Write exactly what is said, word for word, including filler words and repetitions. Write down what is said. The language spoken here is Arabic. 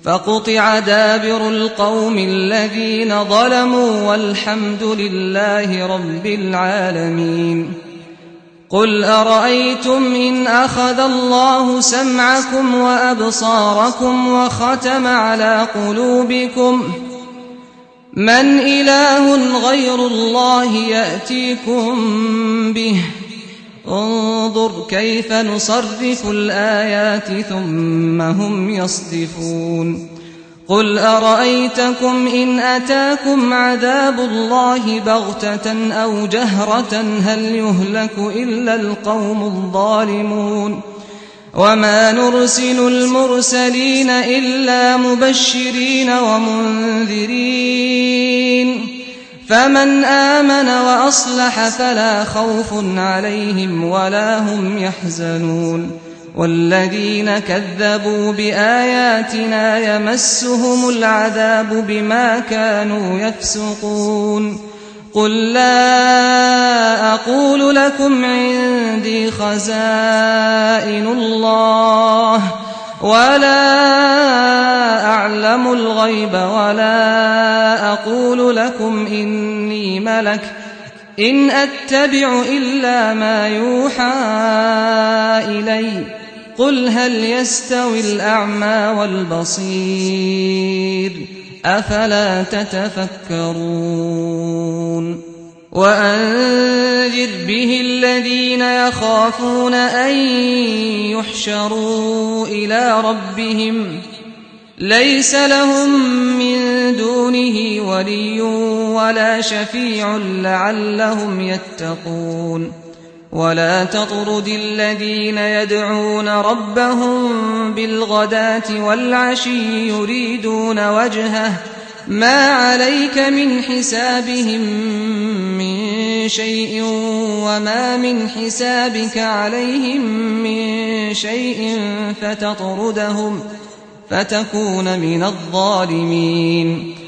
فقطع دابر القوم الذين ظلموا والحمد لله رب العالمين. قل أرأيتم إن أخذ الله سمعكم وأبصاركم وختم على قلوبكم من إله غير الله يأتيكم به؟ انظر كيف نصرف الآيات ثم هم يصدفون. قل أرأيتكم إن أتاكم عذاب الله بغتة أو جهرة هل يهلك إلا القوم الظالمون؟ وما نرسل المرسلين إلا مبشرين ومنذرين، فمن آمن وأصلح فلا خوف عليهم ولا هم يحزنون. والذين كذبوا بآياتنا يمسهم العذاب بما كانوا يفسقون. قل لا أقول لكم عندي خزائن الله ولا أعلم الغيب ولا أقول لكم إني ملك إن أتبع إلا ما يوحى إلي. قل هل يستوي الأعمى والبصير أفلا تتفكرون. وأنذر به الذين يخافون أن يحشروا إلى ربهم ليس لهم من دونه ولي ولا شفيع لعلهم يتقون. ولا تطرد الذين يدعون ربهم بالغداة والعشي يريدون وجهه ما عليك من حسابهم من شيء وما من حسابك عليهم من شيء فتطردهم فتكون من الظالمين.